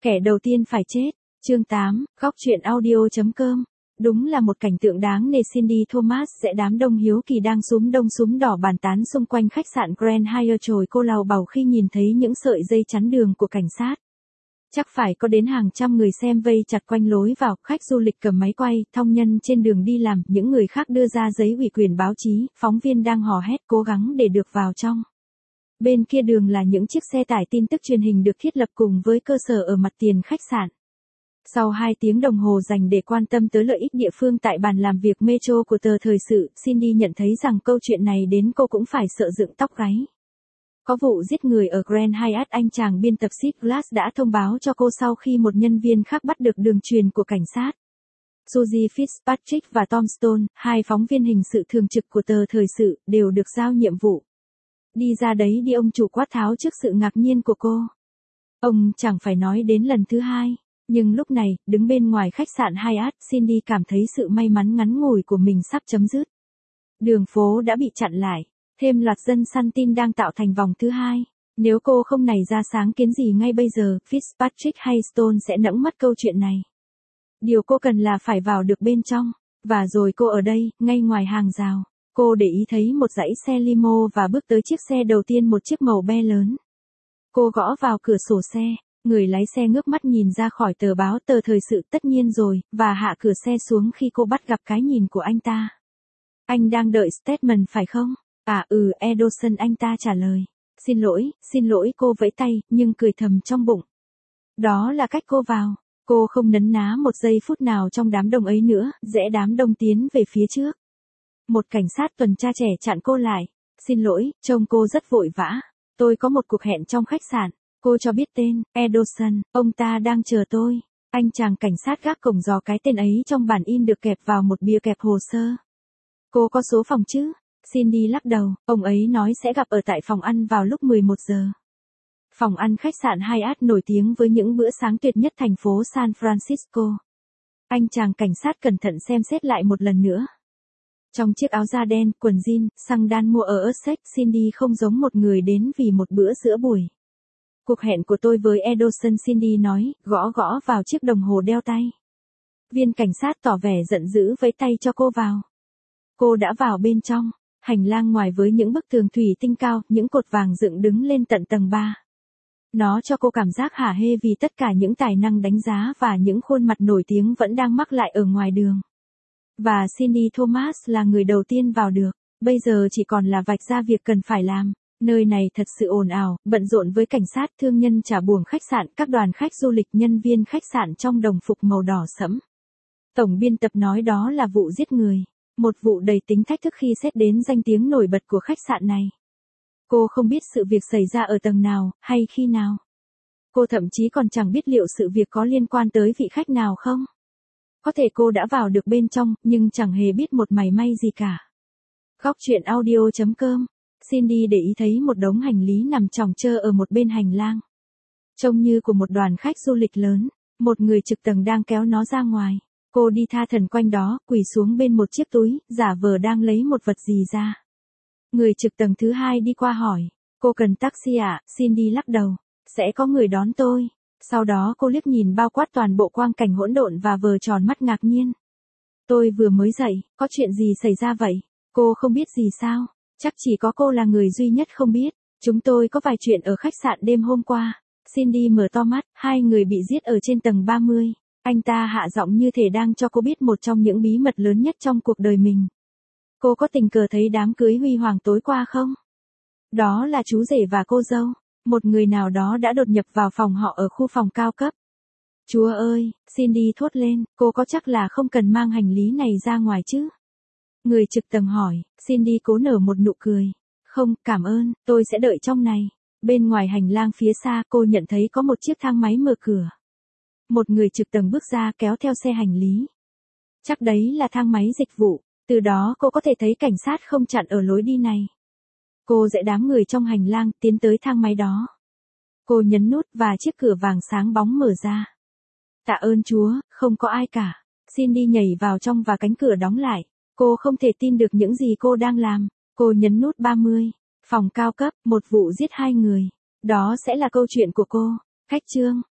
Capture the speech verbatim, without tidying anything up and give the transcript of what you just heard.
Kẻ đầu tiên phải chết. Chương tám, góc truyện audio chấm com. Đúng là một cảnh tượng đáng nể. Cindy Thomas sẽ đám đông hiếu kỳ đang súm đông súm đỏ bàn tán xung quanh khách sạn Grand Hyatt trồi cô lào bào khi nhìn thấy những sợi dây chắn đường của cảnh sát. Chắc phải có đến hàng trăm người xem vây chặt quanh lối vào, khách du lịch cầm máy quay, thong nhân trên đường đi làm, những người khác đưa ra giấy ủy quyền báo chí, phóng viên đang hò hét cố gắng để được vào trong. Bên kia đường là những chiếc xe tải tin tức truyền hình được thiết lập cùng với cơ sở ở mặt tiền khách sạn. Sau hai tiếng đồng hồ dành để quan tâm tới lợi ích địa phương tại bàn làm việc Metro của tờ thời sự, Cindy nhận thấy rằng câu chuyện này đến cô cũng phải sợ dựng tóc gáy. Có vụ giết người ở Grand Hyatt, anh chàng biên tập Sid Glass đã thông báo cho cô sau khi một nhân viên khác bắt được đường truyền của cảnh sát. Suzy Fitzpatrick và Tom Stone, hai phóng viên hình sự thường trực của tờ thời sự, đều được giao nhiệm vụ. Đi ra đấy đi, ông chủ quát tháo trước sự ngạc nhiên của cô. Ông chẳng phải nói đến lần thứ hai. Nhưng lúc này, đứng bên ngoài khách sạn Hyatt, Cindy cảm thấy sự may mắn ngắn ngủi của mình sắp chấm dứt. Đường phố đã bị chặn lại, thêm loạt dân săn tin đang tạo thành vòng thứ hai. Nếu cô không nảy ra sáng kiến gì ngay bây giờ, Fitzpatrick hay Stone sẽ nẫng mất câu chuyện này. Điều cô cần là phải vào được bên trong. Và rồi cô ở đây, ngay ngoài hàng rào. Cô để ý thấy một dãy xe limo và bước tới chiếc xe đầu tiên, một chiếc màu be lớn. Cô gõ vào cửa sổ xe. Người lái xe ngước mắt nhìn ra khỏi tờ báo tờ thời sự, tất nhiên rồi, và hạ cửa xe xuống khi cô bắt gặp cái nhìn của anh ta. Anh đang đợi statement phải không? À ừ, Edison, anh ta trả lời. Xin lỗi, xin lỗi, cô vẫy tay, nhưng cười thầm trong bụng. Đó là cách cô vào. Cô không nấn ná một giây phút nào trong đám đông ấy nữa, rẽ đám đông tiến về phía trước. Một cảnh sát tuần tra trẻ chặn cô lại. Xin lỗi, trông cô rất vội vã. Tôi có một cuộc hẹn trong khách sạn. Cô cho biết tên, Edison, ông ta đang chờ tôi. Anh chàng cảnh sát gác cổng dò cái tên ấy trong bản in được kẹp vào một bìa kẹp hồ sơ. Cô có số phòng chứ? Cindy lắc đầu, ông ấy nói sẽ gặp ở tại phòng ăn vào lúc mười một giờ. Phòng ăn khách sạn Hyatt nổi tiếng với những bữa sáng tuyệt nhất thành phố San Francisco. Anh chàng cảnh sát cẩn thận xem xét lại một lần nữa. Trong chiếc áo da đen, quần jean, xăng đan mua ở Essex, Cindy không giống một người đến vì một bữa giữa buổi. Cuộc hẹn của tôi với Edison, Cindy nói, gõ gõ vào chiếc đồng hồ đeo tay. Viên cảnh sát tỏ vẻ giận dữ vẫy tay cho cô vào. Cô đã vào bên trong, hành lang ngoài với những bức tường thủy tinh cao, những cột vàng dựng đứng lên tận tầng ba. Nó cho cô cảm giác hả hê vì tất cả những tài năng đánh giá và những khuôn mặt nổi tiếng vẫn đang mắc lại ở ngoài đường. Và Cindy Thomas là người đầu tiên vào được, bây giờ chỉ còn là vạch ra việc cần phải làm. Nơi này thật sự ồn ào, bận rộn với cảnh sát, thương nhân trả buồng khách sạn, các đoàn khách du lịch, nhân viên khách sạn trong đồng phục màu đỏ sẫm. Tổng biên tập nói đó là vụ giết người, một vụ đầy tính thách thức khi xét đến danh tiếng nổi bật của khách sạn này. Cô không biết sự việc xảy ra ở tầng nào, hay khi nào. Cô thậm chí còn chẳng biết liệu sự việc có liên quan tới vị khách nào không. Có thể cô đã vào được bên trong, nhưng chẳng hề biết một mảy may gì cả. Góc truyện audio chấm com. Cindy để ý thấy một đống hành lý nằm chồng chơ ở một bên hành lang. Trông như của một đoàn khách du lịch lớn, một người trực tầng đang kéo nó ra ngoài. Cô đi tha thần quanh đó, quỳ xuống bên một chiếc túi, giả vờ đang lấy một vật gì ra. Người trực tầng thứ hai đi qua hỏi, cô cần taxi à? Cindy lắc đầu, sẽ có người đón tôi. Sau đó cô liếc nhìn bao quát toàn bộ quang cảnh hỗn độn và vờ tròn mắt ngạc nhiên. Tôi vừa mới dậy, có chuyện gì xảy ra vậy? Cô không biết gì sao? Chắc chỉ có cô là người duy nhất không biết. Chúng tôi có vài chuyện ở khách sạn đêm hôm qua. Cindy mở to mắt, hai người bị giết ở trên tầng ba mươi. Anh ta hạ giọng như thể đang cho cô biết một trong những bí mật lớn nhất trong cuộc đời mình. Cô có tình cờ thấy đám cưới huy hoàng tối qua không? Đó là chú rể và cô dâu. Một người nào đó đã đột nhập vào phòng họ ở khu phòng cao cấp. Chúa ơi, Cindy thốt lên, cô có chắc là không cần mang hành lý này ra ngoài chứ? Người trực tầng hỏi, Cindy cố nở một nụ cười. Không, cảm ơn, tôi sẽ đợi trong này. Bên ngoài hành lang phía xa, cô nhận thấy có một chiếc thang máy mở cửa. Một người trực tầng bước ra kéo theo xe hành lý. Chắc đấy là thang máy dịch vụ, từ đó cô có thể thấy cảnh sát không chặn ở lối đi này. Cô dạy đám người trong hành lang tiến tới thang máy đó. Cô nhấn nút và chiếc cửa vàng sáng bóng mở ra. Tạ ơn Chúa, không có ai cả. Cindy nhảy vào trong và cánh cửa đóng lại. Cô không thể tin được những gì cô đang làm. Cô nhấn nút ba mươi. Phòng cao cấp, một vụ giết hai người. Đó sẽ là câu chuyện của cô. Khách chương.